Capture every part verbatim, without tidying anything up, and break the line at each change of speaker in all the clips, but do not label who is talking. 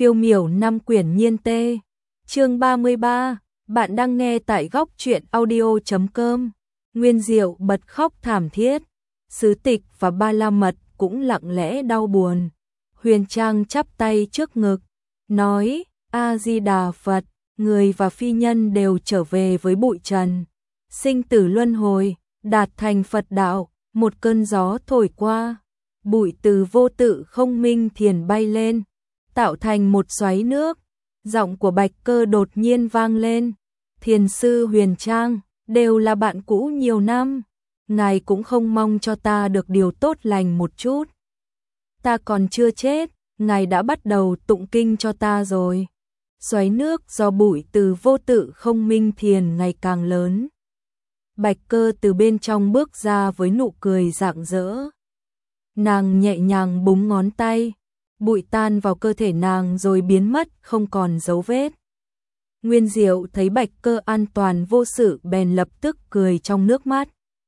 Phiêu miểu năm quyển nhiên tê. Chương ba mươi ba, bạn đang nghe tại góc truyện audio chấm com. Nguyên Diệu bật khóc thảm thiết, Sứ Tịch và Ba La Mật cũng lặng lẽ đau buồn. Huyền Trang chắp tay trước ngực, nói: A Di Đà Phật, người và phi nhân đều trở về với bụi trần, sinh tử luân hồi, đạt thành Phật đạo. Một cơn gió thổi qua, bụi từ vô tự không minh thiền bay lên, tạo thành một xoáy nước. Giọng của Bạch Cơ đột nhiên vang lên: Thiền sư Huyền Trang, đều là bạn cũ nhiều năm, ngài cũng không mong cho ta được điều tốt lành một chút. Ta còn chưa chết, ngài đã bắt đầu tụng kinh cho ta rồi. Xoáy nước do bụi từ vô tự không minh thiền ngày càng lớn. Bạch Cơ từ bên trong bước ra với nụ cười rạng rỡ. Nàng nhẹ nhàng búng ngón tay, bụi tan vào cơ thể nàng rồi biến mất không còn dấu vết. Nguyên Diệu thấy Bạch Cơ an toàn vô sự bèn lập tức cười trong nước mắt.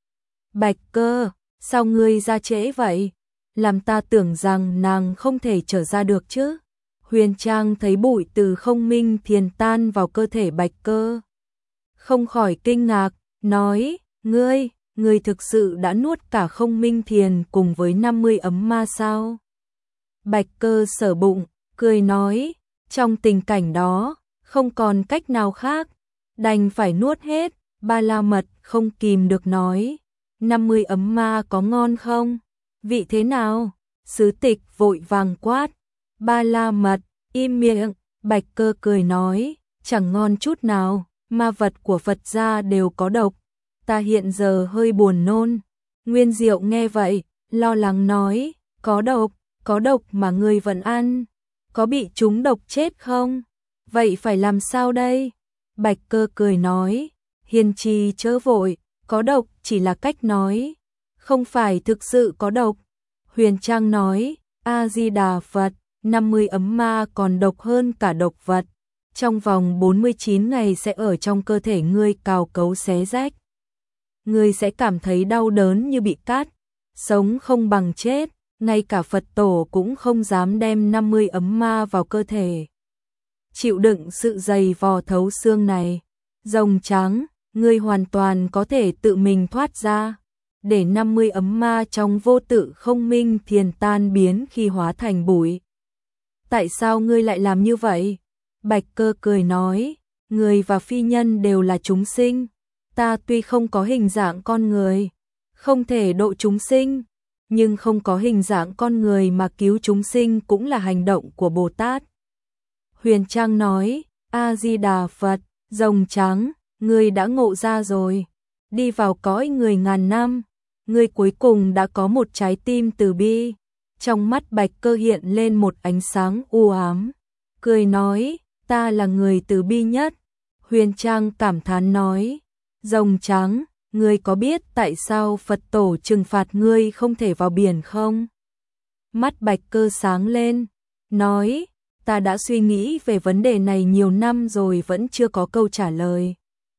Bạch Cơ, sao ngươi ra trễ vậy? Làm ta tưởng rằng nàng không thể trở ra được chứ. Huyền Trang thấy bụi từ không minh thiền tan vào cơ thể Bạch Cơ, không khỏi kinh ngạc, nói: Ngươi, ngươi thực sự đã nuốt cả không minh thiền cùng với năm mươi ấm ma sao? Bạch Cơ sờ bụng, cười nói: Trong tình cảnh đó, không còn cách nào khác, đành phải nuốt hết. Ba La Mật không kìm được nói: năm mươi ấm ma có ngon không? Vị thế nào? Sứ Tịch vội vàng quát: Ba La Mật, im miệng. Bạch Cơ cười nói: Chẳng ngon chút nào, ma vật của Phật gia đều có độc, ta hiện giờ hơi buồn nôn. Nguyên Diệu nghe vậy, lo lắng nói: Có độc, có độc mà ngươi vẫn ăn, có bị trúng độc chết không? Vậy phải làm sao đây? Bạch Cơ cười nói: Hiền trì chớ vội, có độc chỉ là cách nói, không phải thực sự có độc. Huyền Trang nói: A Di Đà Phật, năm mươi ấm ma còn độc hơn cả độc vật. Trong vòng bốn mươi chín ngày sẽ ở trong cơ thể ngươi cào cấu xé rách. Ngươi sẽ cảm thấy đau đớn như bị cắt, sống không bằng chết, ngay cả Phật tổ cũng không dám đem năm mươi ấm ma vào cơ thể. Chịu đựng sự dày vò thấu xương này. Rồng trắng, ngươi hoàn toàn có thể tự mình thoát ra, để năm mươi ấm ma trong vô tự không minh thiền tan biến khi hóa thành bụi. Tại sao ngươi lại làm như vậy? Bạch Cơ cười nói: Người và phi nhân đều là chúng sinh, ta tuy không có hình dạng con người, không thể độ chúng sinh, nhưng không có hình dạng con người mà cứu chúng sinh cũng là hành động của Bồ Tát. Huyền Trang nói: A Di Đà Phật, rồng trắng, ngươi đã ngộ ra rồi, đi vào cõi người ngàn năm, ngươi cuối cùng đã có một trái tim từ bi. Trong mắt Bạch Cơ hiện lên một ánh sáng u ám, cười nói: Ta là người từ bi nhất. Huyền Trang cảm thán nói: Rồng trắng, ngươi có biết tại sao Phật tổ trừng phạt ngươi không thể vào biển không? Mắt Bạch Cơ sáng lên, nói: Ta đã suy nghĩ về vấn đề này nhiều năm rồi vẫn chưa có câu trả lời.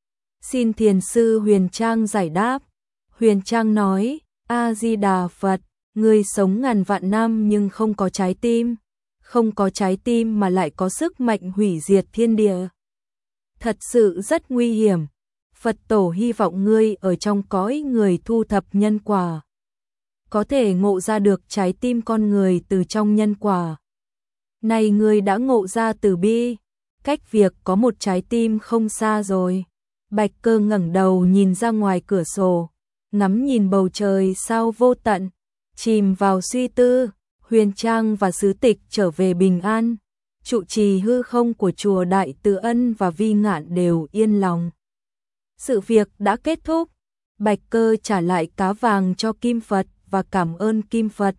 Xin thiền sư Huyền Trang giải đáp. Huyền Trang nói: A Di Đà Phật, ngươi sống ngàn vạn năm nhưng không có trái tim, không có trái tim mà lại có sức mạnh hủy diệt thiên địa. Thật sự rất nguy hiểm. Phật tổ hy vọng ngươi ở trong cõi người thu thập nhân quả, có thể ngộ ra được trái tim con người từ trong nhân quả. Này ngươi đã ngộ ra từ bi, cách việc có một trái tim không xa rồi. Bạch Cơ ngẩng đầu nhìn ra ngoài cửa sổ, ngắm nhìn bầu trời sao vô tận, chìm vào suy tư. Huyền Trang và Sứ Tịch trở về bình an, trụ trì hư không của chùa Đại Từ Ân và Vi Ngạn đều yên lòng. Sự việc đã kết thúc. Bạch Cơ trả lại cá vàng cho Kim Phật và cảm ơn Kim Phật.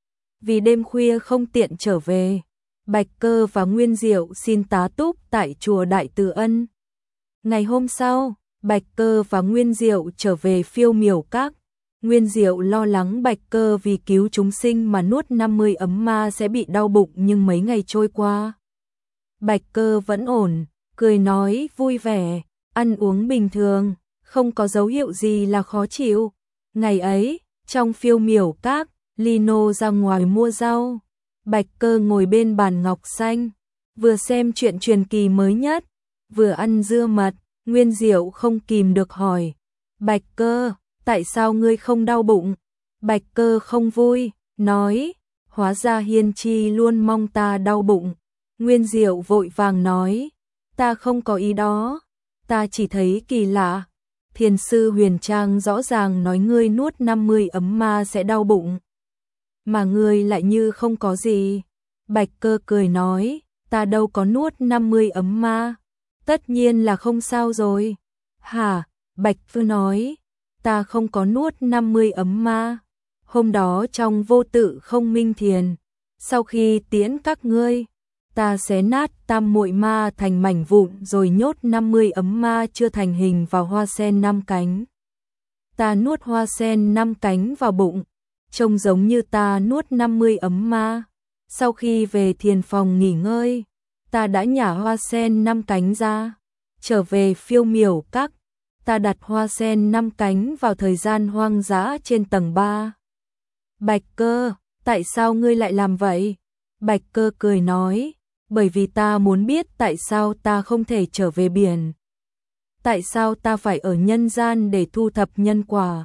Vì đêm khuya không tiện trở về, Bạch Cơ và Nguyên Diệu xin tá túc tại chùa Đại Từ Ân. Ngày hôm sau, Bạch Cơ và Nguyên Diệu trở về Phiêu miểu các. Nguyên Diệu lo lắng Bạch Cơ vì cứu chúng sinh mà nuốt năm mươi ấm ma sẽ bị đau bụng, nhưng mấy ngày trôi qua, Bạch Cơ vẫn ổn, cười nói vui vẻ, ăn uống bình thường, không có dấu hiệu gì là khó chịu. Ngày ấy, trong Phiêu miểu các, Lino ra ngoài mua rau, Bạch Cơ ngồi bên bàn ngọc xanh, vừa xem truyện truyền kỳ mới nhất, vừa ăn dưa mật, Nguyên Diệu không kìm được hỏi, Bạch Cơ, tại sao ngươi không đau bụng? Bạch Cơ không vui, nói, hóa ra Hiên Chi luôn mong ta đau bụng. Nguyên Diệu vội vàng nói, ta không có ý đó, ta chỉ thấy kỳ lạ. Thiền sư Huyền Trang rõ ràng nói ngươi nuốt năm mươi ấm ma sẽ đau bụng, mà ngươi lại như không có gì. Bạch Cơ cười nói, ta đâu có nuốt năm mươi ấm ma, tất nhiên là không sao rồi. Hả? Bạch Cơ nói, ta không có nuốt năm mươi ấm ma. Hôm đó trong vô tự không minh thiền, sau khi tiễn các ngươi, ta xé nát tam muội ma thành mảnh vụn rồi nhốt năm mươi ấm ma chưa thành hình vào hoa sen năm cánh. Ta nuốt hoa sen năm cánh vào bụng, trông giống như ta nuốt năm mươi ấm ma. Sau khi về thiền phòng nghỉ ngơi, ta đã nhả hoa sen năm cánh ra, trở về Phiêu Miểu Các, ta đặt hoa sen năm cánh vào thời gian hoang dã trên tầng ba. Bạch Cơ, tại sao ngươi lại làm vậy? Bạch Cơ cười nói, bởi vì ta muốn biết tại sao ta không thể trở về biển. Tại sao ta phải ở nhân gian để thu thập nhân quả?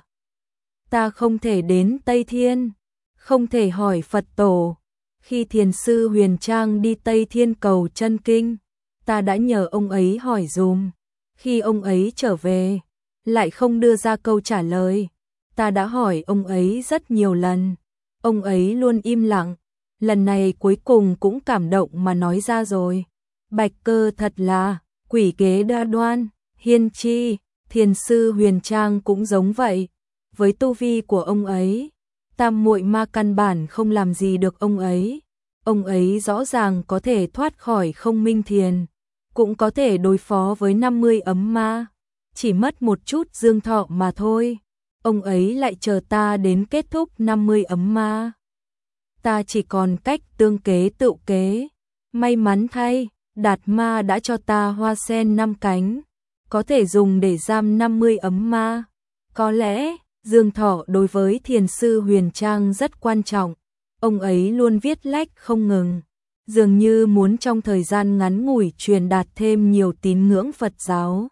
Ta không thể đến Tây Thiên, không thể hỏi Phật Tổ. Khi thiền sư Huyền Trang đi Tây Thiên cầu chân kinh, ta đã nhờ ông ấy hỏi dùm. Khi ông ấy trở về, lại không đưa ra câu trả lời. Ta đã hỏi ông ấy rất nhiều lần, ông ấy luôn im lặng. Lần này cuối cùng cũng cảm động mà nói ra rồi. Bạch Cơ thật là quỷ kế đa đoan. Hiên Chi, thiền sư Huyền Trang cũng giống vậy. Với tu vi của ông ấy, tam muội ma căn bản không làm gì được ông ấy. Ông ấy rõ ràng có thể thoát khỏi không minh thiền, cũng có thể đối phó với năm mươi ấm ma. Chỉ mất một chút dương thọ mà thôi. Ông ấy lại chờ ta đến kết thúc năm mươi ấm ma. Ta chỉ còn cách tương kế tự kế. May mắn thay, Đạt Ma đã cho ta hoa sen năm cánh, có thể dùng để giam năm mươi ấm ma. Có lẽ, dương thọ đối với thiền sư Huyền Trang rất quan trọng. Ông ấy luôn viết lách không ngừng, dường như muốn trong thời gian ngắn ngủi truyền đạt thêm nhiều tín ngưỡng Phật giáo.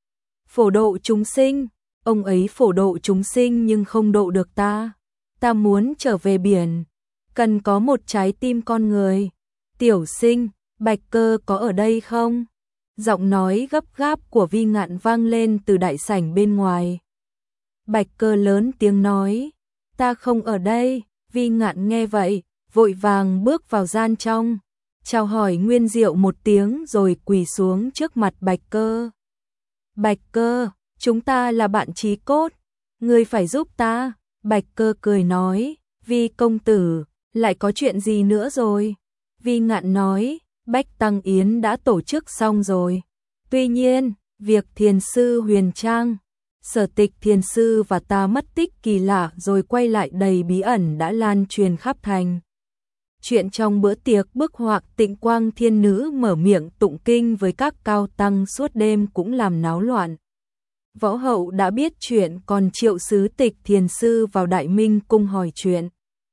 Phổ độ chúng sinh, ông ấy phổ độ chúng sinh nhưng không độ được ta. Ta muốn trở về biển, cần có một trái tim con người. Tiểu Sinh, Bạch Cơ có ở đây không? Giọng nói gấp gáp của Vi Ngạn vang lên từ đại sảnh bên ngoài. Bạch Cơ lớn tiếng nói, ta không ở đây. Vi Ngạn nghe vậy, vội vàng bước vào gian trong, chào hỏi Nguyên Diệu một tiếng rồi quỳ xuống trước mặt Bạch Cơ. Bạch Cơ, chúng ta là bạn chí cốt, ngươi phải giúp ta. Bạch Cơ cười nói, Vi công tử, lại có chuyện gì nữa rồi? Vi Ngạn nói, Bách Tăng Yến đã tổ chức xong rồi. Tuy nhiên, việc thiền sư Huyền Trang, Sở Tịch thiền sư và ta mất tích kỳ lạ rồi quay lại đầy bí ẩn đã lan truyền khắp thành. Chuyện trong bữa tiệc bức họa Tịnh Quang Thiên Nữ mở miệng tụng kinh với các cao tăng suốt đêm cũng làm náo loạn. Võ Hậu đã biết chuyện còn triệu Sứ Tịch thiền sư vào Đại Minh cung hỏi chuyện.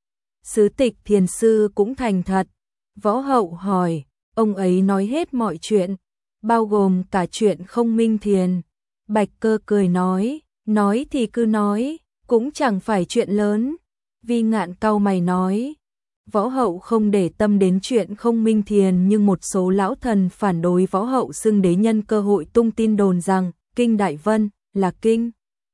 Sứ Tịch thiền sư cũng thành thật. Võ Hậu hỏi, ông ấy nói hết mọi chuyện, bao gồm cả chuyện không minh thiền. Bạch Cơ cười nói, nói thì cứ nói, cũng chẳng phải chuyện lớn. Vi Ngạn cau mày nói, Võ Hậu không để tâm đến chuyện không minh thiền nhưng một số lão thần phản đối Võ Hậu xưng đế nhân cơ hội tung tin đồn rằng Kinh Đại Vân là kinh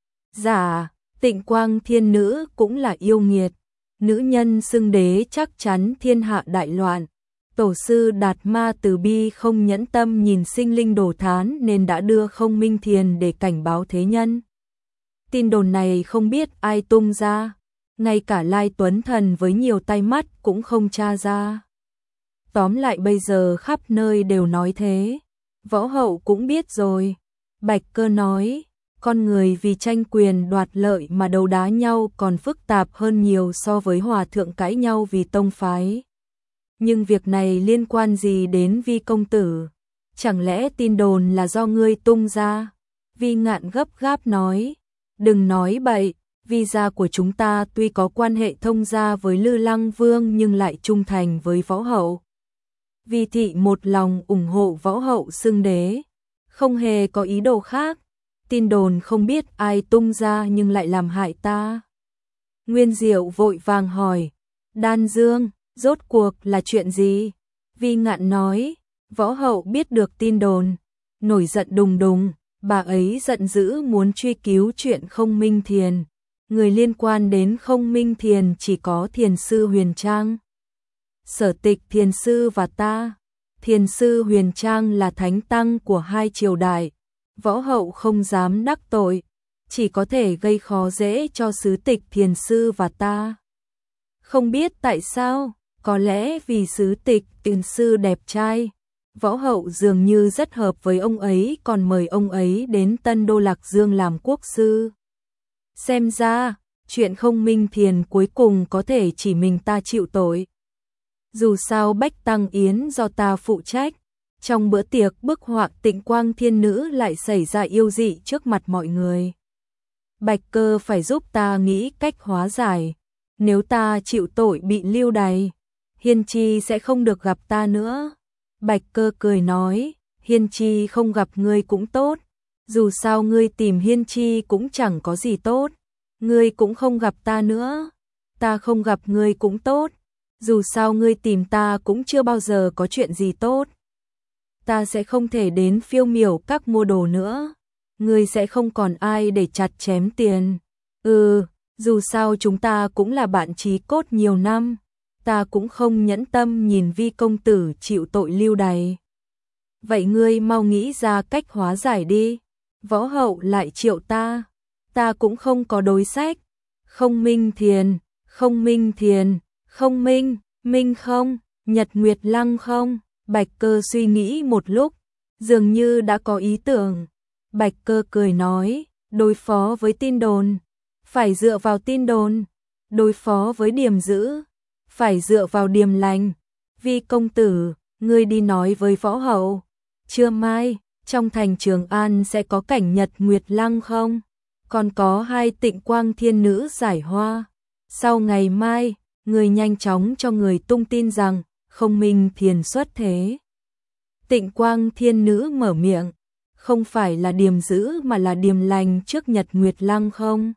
giả, Tịnh Quang Thiên Nữ cũng là yêu nghiệt. Nữ nhân xưng đế chắc chắn thiên hạ đại loạn. Tổ sư Đạt Ma từ bi không nhẫn tâm nhìn sinh linh đổ thán nên đã đưa không minh thiền để cảnh báo thế nhân. Tin đồn này không biết ai tung ra, ngay cả Lai Tuấn Thần với nhiều tai mắt cũng không tra ra. Tóm lại bây giờ khắp nơi đều nói thế. Võ Hậu cũng biết rồi. Bạch Cơ nói, con người vì tranh quyền đoạt lợi mà đấu đá nhau còn phức tạp hơn nhiều so với hòa thượng cãi nhau vì tông phái. Nhưng việc này liên quan gì đến Vi công tử? Chẳng lẽ tin đồn là do ngươi tung ra? Vi Ngạn gấp gáp nói, đừng nói bậy, Vi gia của chúng ta tuy có quan hệ thông gia với Lư Lăng Vương nhưng lại trung thành với Võ Hậu. Vi thị một lòng ủng hộ võ hậu xưng đế, không hề có ý đồ khác. Tin đồn không biết ai tung ra nhưng lại làm hại ta. Nguyên Diệu vội vàng hỏi, Đan Dương, rốt cuộc là chuyện gì? Vi Ngạn nói, võ hậu biết được tin đồn, nổi giận đùng đùng, bà ấy giận dữ muốn truy cứu chuyện Không Minh Thiền. Người liên quan đến Không Minh Thiền chỉ có Thiền sư Huyền Trang, Sở Tịch Thiền sư và ta. Thiền sư Huyền Trang là thánh tăng của hai triều đại, võ hậu không dám đắc tội, chỉ có thể gây khó dễ cho sứ tịch Thiền sư và ta. Không biết tại sao, có lẽ vì sứ tịch Thiền sư đẹp trai, võ hậu dường như rất hợp với ông ấy, còn mời ông ấy đến Tân Đô Lạc Dương làm quốc sư. Xem ra, chuyện Không Minh Thiền cuối cùng có thể chỉ mình ta chịu tội. Dù sao Bách Tăng Yến do ta phụ trách, trong bữa tiệc bức họa Tịnh Quang Thiên Nữ lại xảy ra yêu dị trước mặt mọi người. Bạch Cơ phải giúp ta nghĩ cách hóa giải, nếu ta chịu tội bị lưu đày, Hiên Chi sẽ không được gặp ta nữa. Bạch Cơ cười nói, Hiên Chi không gặp ngươi cũng tốt, dù sao ngươi tìm Hiên Chi cũng chẳng có gì tốt, ngươi cũng không gặp ta nữa, ta không gặp ngươi cũng tốt, dù sao ngươi tìm ta cũng chưa bao giờ có chuyện gì tốt. Ta sẽ không thể đến Phiêu Miểu Các mua đồ nữa, ngươi sẽ không còn ai để chặt chém tiền. Ừ, dù sao chúng ta cũng là bạn chí cốt nhiều năm, ta cũng không nhẫn tâm nhìn Vi công tử chịu tội lưu đày. Vậy ngươi mau nghĩ ra cách hóa giải đi. Võ hậu lại triệu ta, ta cũng không có đối sách. Không Minh Thiền, Không Minh Thiền, Không Minh, Minh không, Nhật Nguyệt Lăng không. Bạch Cơ suy nghĩ một lúc, dường như đã có ý tưởng. Bạch Cơ cười nói, đối phó với tin đồn, phải dựa vào tin đồn, đối phó với điềm dữ, phải dựa vào điềm lành. Vi công tử, ngươi đi nói với võ hậu, trưa mai, trong thành Trường An sẽ có cảnh Nhật Nguyệt Lăng không? Còn có hai Tịnh Quang Thiên Nữ giải hoa. Sau ngày mai, người nhanh chóng cho người tung tin rằng Không Minh Thiền xuất thế. Tịnh Quang Thiên Nữ mở miệng, không phải là điềm dữ mà là điềm lành trước Nhật Nguyệt Lăng không?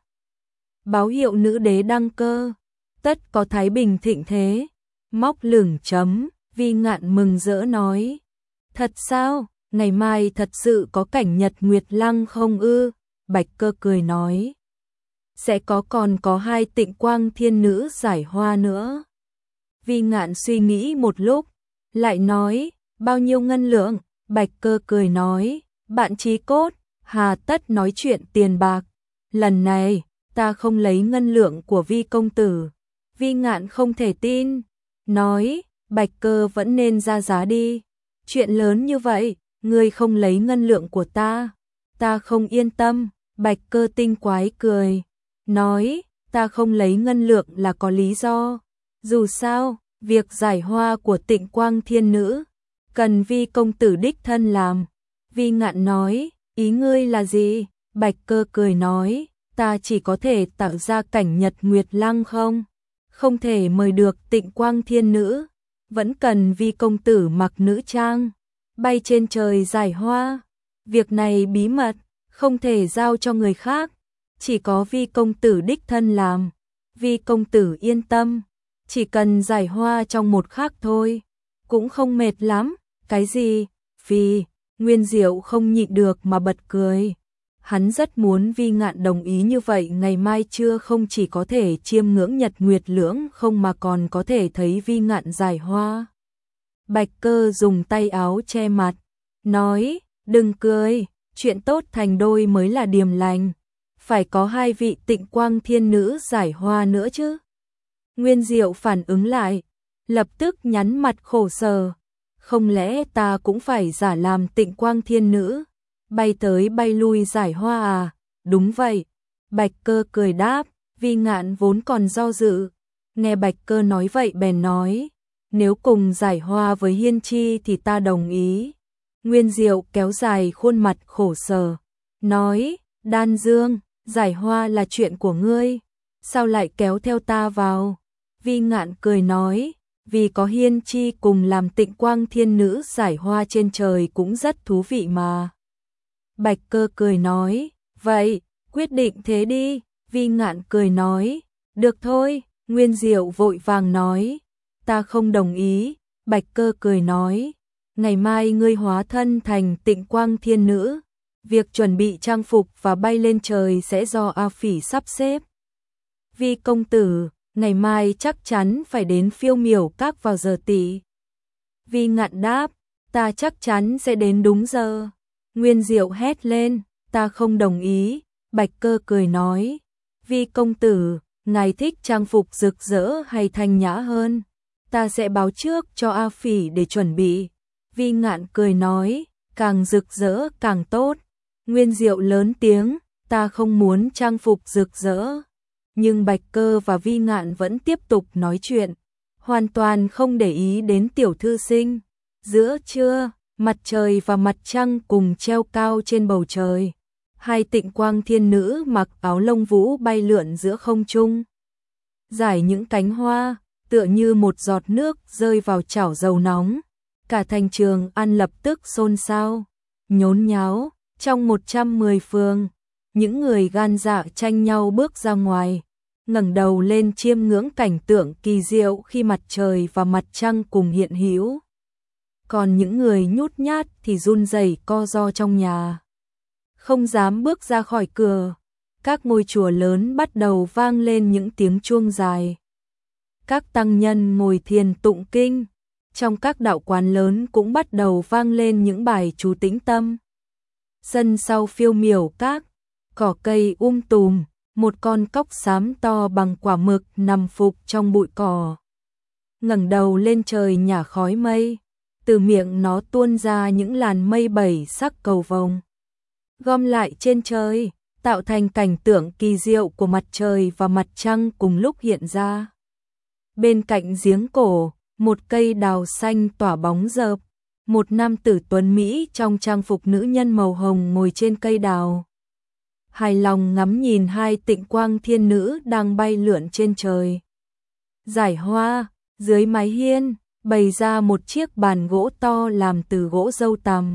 Báo hiệu nữ đế đăng cơ, tất có thái bình thịnh thế. Móc lửng chấm, Vi Ngạn mừng rỡ nói, thật sao, ngày mai thật sự có cảnh Nhật Nguyệt Lăng không ư? Bạch Cơ cười nói, sẽ có, còn có hai Tịnh Quang Thiên Nữ giải hoa nữa. Vi Ngạn suy nghĩ một lúc, lại nói, bao nhiêu ngân lượng? Bạch Cơ cười nói, bạn chí cốt, hà tất nói chuyện tiền bạc, lần này, ta không lấy ngân lượng của Vi công tử. Vi Ngạn không thể tin, nói, Bạch Cơ vẫn nên ra giá đi. Chuyện lớn như vậy, ngươi không lấy ngân lượng của ta, ta không yên tâm. Bạch Cơ tinh quái cười, nói, ta không lấy ngân lượng là có lý do. Dù sao, việc giải hoa của Tịnh Quang Thiên Nữ, cần Vi công tử đích thân làm. Vi Ngạn nói, ý ngươi là gì? Bạch Cơ cười nói, ta chỉ có thể tạo ra cảnh Nhật Nguyệt Lăng không? Không thể mời được Tịnh Quang Thiên Nữ, vẫn cần Vi công tử mặc nữ trang, bay trên trời giải hoa. Việc này bí mật, không thể giao cho người khác, chỉ có Vi công tử đích thân làm. Vi công tử yên tâm, chỉ cần giải hoa trong một khắc thôi, cũng không mệt lắm. Cái gì? Phi, Nguyên Diệu không nhịn được mà bật cười. Hắn rất muốn Vi Ngạn đồng ý như vậy, ngày mai trưa không chỉ có thể chiêm ngưỡng Nhật Nguyệt Lưỡng không mà còn có thể thấy Vi Ngạn giải hoa. Bạch Cơ dùng tay áo che mặt, nói, đừng cười, chuyện tốt thành đôi mới là điềm lành, phải có hai vị Tịnh Quang Thiên Nữ giải hoa nữa chứ. Nguyên Diệu phản ứng lại, lập tức nhắn mặt khổ sở, không lẽ ta cũng phải giả làm Tịnh Quang Thiên Nữ, bay tới bay lui giải hoa à? Đúng vậy. Bạch Cơ cười đáp. Vi Ngạn vốn còn do dự, nghe Bạch Cơ nói vậy bèn nói, nếu cùng giải hoa với Hiên Chi thì ta đồng ý. Nguyên Diệu kéo dài khuôn mặt khổ sở, nói, Đan Dương, giải hoa là chuyện của ngươi, sao lại kéo theo ta vào? Vi Ngạn cười nói, vì có Hiên Chi cùng làm Tịnh Quang Thiên Nữ giải hoa trên trời cũng rất thú vị mà. Bạch Cơ cười nói, vậy, quyết định thế đi. Vi Ngạn cười nói, được thôi. Nguyên Diệu vội vàng nói, ta không đồng ý. Bạch Cơ cười nói, ngày mai ngươi hóa thân thành Tịnh Quang Thiên Nữ, việc chuẩn bị trang phục và bay lên trời sẽ do A Phỉ sắp xếp. Vi công tử, ngày mai chắc chắn phải đến Phiêu Miểu Các vào giờ tỵ. Vi Ngạn đáp, ta chắc chắn sẽ đến đúng giờ. Nguyên Diệu hét lên, ta không đồng ý. Bạch Cơ cười nói, Vi công tử, ngài thích trang phục rực rỡ hay thanh nhã hơn? Ta sẽ báo trước cho A Phỉ để chuẩn bị. Vi Ngạn cười nói, càng rực rỡ càng tốt. Nguyên Diệu lớn tiếng, ta không muốn trang phục rực rỡ. Nhưng Bạch Cơ và Vi Ngạn vẫn tiếp tục nói chuyện, hoàn toàn không để ý đến tiểu thư sinh. Giữa trưa, mặt trời và mặt trăng cùng treo cao trên bầu trời. Hai Tịnh Quang Thiên Nữ mặc áo lông vũ bay lượn giữa không trung, rải những cánh hoa, tựa như một giọt nước rơi vào chảo dầu nóng. Cả thành Trường An lập tức xôn xao, nhốn nháo. Trong một trăm mười phường, những người gan dạ tranh nhau bước ra ngoài, ngẩng đầu lên chiêm ngưỡng cảnh tượng kỳ diệu khi mặt trời và mặt trăng cùng hiện hữu. Còn những người nhút nhát thì run rẩy co ro trong nhà, không dám bước ra khỏi cửa. Các ngôi chùa lớn bắt đầu vang lên những tiếng chuông dài. Các tăng nhân ngồi thiền tụng kinh. Trong các đạo quán lớn cũng bắt đầu vang lên những bài chú tĩnh tâm. Sân sau Phiêu Miểu Các, cỏ cây um tùm, một con cóc xám to bằng quả mực nằm phục trong bụi cỏ. Ngẩng đầu lên trời nhả khói mây, từ miệng nó tuôn ra những làn mây bảy sắc cầu vồng, gom lại trên trời, tạo thành cảnh tượng kỳ diệu của mặt trời và mặt trăng cùng lúc hiện ra. Bên cạnh giếng cổ, một cây đào xanh tỏa bóng rợp. Một nam tử tuấn Mỹ trong trang phục nữ nhân màu hồng ngồi trên cây đào, hài lòng ngắm nhìn hai Tịnh Quang Thiên Nữ đang bay lượn trên trời. Giải hoa, dưới mái hiên, bày ra một chiếc bàn gỗ to làm từ gỗ dâu tằm.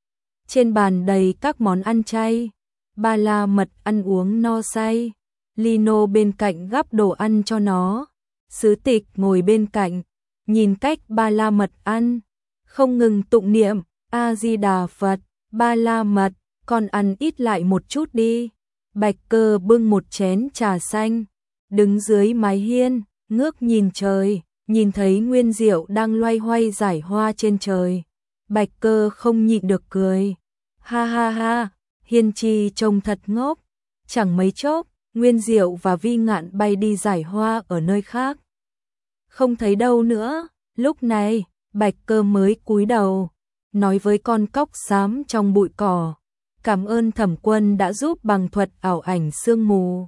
Trên bàn đầy các món ăn chay, Ba La Mật ăn uống no say. Lino bên cạnh gắp đồ ăn cho nó. Sứ Tịch ngồi bên cạnh, nhìn cách Ba La Mật ăn, không ngừng tụng niệm, A-di-đà Phật. Ba La Mật, con ăn ít lại một chút đi. Bạch Cơ bưng một chén trà xanh, đứng dưới mái hiên, ngước nhìn trời, nhìn thấy Nguyên Diệu đang loay hoay giải hoa trên trời. Bạch Cơ không nhịn được cười. Ha ha ha, Hiên Chi trông thật ngốc. Chẳng mấy chốc, Nguyên Diệu và Vi Ngạn bay đi giải hoa ở nơi khác. Không thấy đâu nữa. Lúc này, Bạch Cơ mới cúi đầu, nói với con cóc xám trong bụi cỏ, cảm ơn Thẩm Quân đã giúp bằng thuật ảo ảnh sương mù.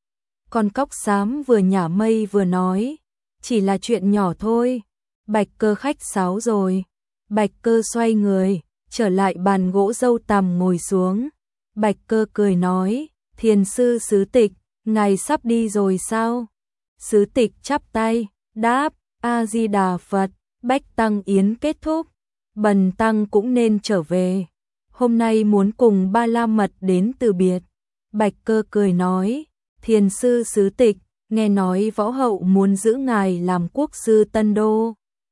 Con cóc xám vừa nhả mây vừa nói, chỉ là chuyện nhỏ thôi. Bạch Cơ khách sáo rồi. Bạch Cơ xoay người, trở lại bàn gỗ dâu tằm ngồi xuống. Bạch Cơ cười nói, thiền sư Sứ Tịch, ngài sắp đi rồi sao? Sứ Tịch chắp tay, đáp, A-di-đà Phật. Bách Tăng Yến kết thúc, Bần Tăng cũng nên trở về. Hôm nay muốn cùng Ba La Mật đến từ biệt. Bạch Cơ cười nói, thiền sư Sứ Tịch, nghe nói võ hậu muốn giữ ngài làm quốc sư Tân Đô.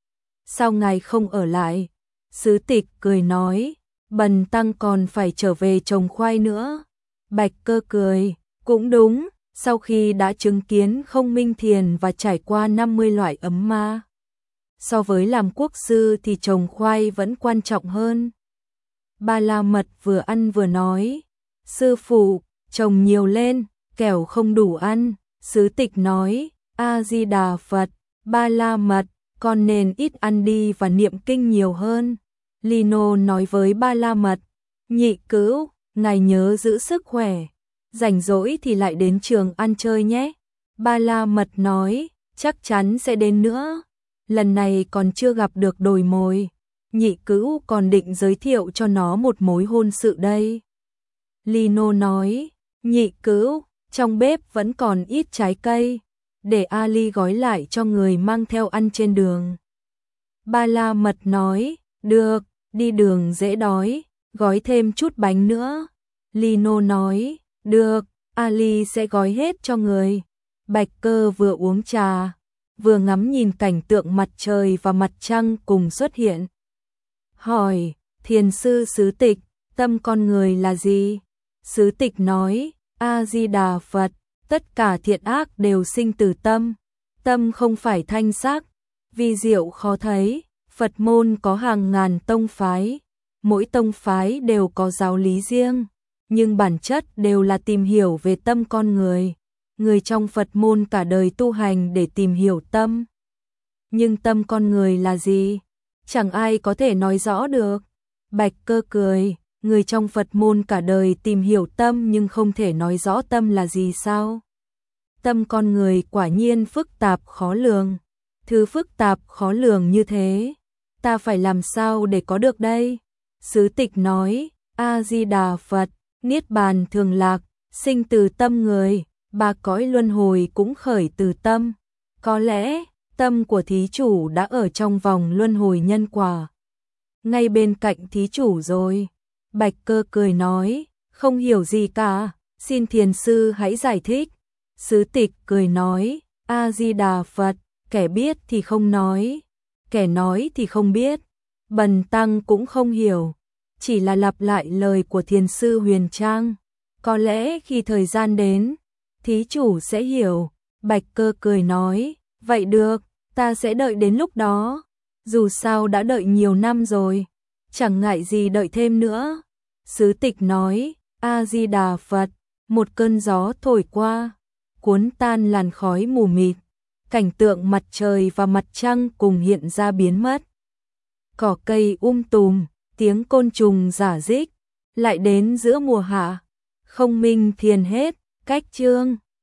Sao ngài không ở lại? Sứ Tịch cười nói, Bần Tăng còn phải trở về trồng khoai nữa. Bạch Cơ cười, cũng đúng, sau khi đã chứng kiến Không Minh Thiền và trải qua năm mươi loại ấm ma, so với làm quốc sư thì trồng khoai vẫn quan trọng hơn. Ba La Mật vừa ăn vừa nói, sư phụ, trồng nhiều lên, kẻo không đủ ăn. Sứ Tịch nói, A-di-đà Phật. Ba La Mật, con nên ít ăn đi và niệm kinh nhiều hơn. Lino nói với Ba La Mật, nhị cữu, ngài nhớ giữ sức khỏe, rảnh rỗi thì lại đến Trường An chơi nhé. Ba La Mật nói, chắc chắn sẽ đến nữa. Lần này còn chưa gặp được đồi mồi, nhị cữu còn định giới thiệu cho nó một mối hôn sự đây. Lino nói, nhị cữu, trong bếp vẫn còn ít trái cây, để Ali gói lại cho người mang theo ăn trên đường. Ba La Mật nói, được, đi đường dễ đói, gói thêm chút bánh nữa. Lino nói, được, Ali sẽ gói hết cho người. Bạch Cơ vừa uống trà, vừa ngắm nhìn cảnh tượng mặt trời và mặt trăng cùng xuất hiện. Hỏi, thiền sư Sứ Tịch, tâm con người là gì? Sứ Tịch nói, A-di-đà Phật, tất cả thiện ác đều sinh từ tâm. Tâm không phải thanh sắc, vi diệu khó thấy. Phật môn có hàng ngàn tông phái, mỗi tông phái đều có giáo lý riêng, nhưng bản chất đều là tìm hiểu về tâm con người. Người trong Phật môn cả đời tu hành để tìm hiểu tâm. Nhưng tâm con người là gì? Chẳng ai có thể nói rõ được. Bạch Cơ cười, người trong Phật môn cả đời tìm hiểu tâm nhưng không thể nói rõ tâm là gì sao? Tâm con người quả nhiên phức tạp khó lường. Thứ phức tạp khó lường như thế, ta phải làm sao để có được đây? Sứ Tịch nói, A-di-đà Phật, niết bàn thường lạc, sinh từ tâm người, ba cõi luân hồi cũng khởi từ tâm. Có lẽ, tâm của thí chủ đã ở trong vòng luân hồi nhân quả, ngay bên cạnh thí chủ rồi. Bạch Cơ cười nói, không hiểu gì cả, xin thiền sư hãy giải thích. Sứ Tịch cười nói, A-di-đà Phật, kẻ biết thì không nói, kẻ nói thì không biết, bần tăng cũng không hiểu, chỉ là lặp lại lời của thiền sư Huyền Trang. Có lẽ khi thời gian đến, thí chủ sẽ hiểu. Bạch Cơ cười nói, vậy được, ta sẽ đợi đến lúc đó, dù sao đã đợi nhiều năm rồi, chẳng ngại gì đợi thêm nữa. Sứ Tịch nói, A-di-đà Phật, một cơn gió thổi qua, cuốn tan làn khói mù mịt, cảnh tượng mặt trời và mặt trăng cùng hiện ra biến mất. Cỏ cây um tùm, tiếng côn trùng rả rích, lại đến giữa mùa hạ, không minh thiền hết, cách chương.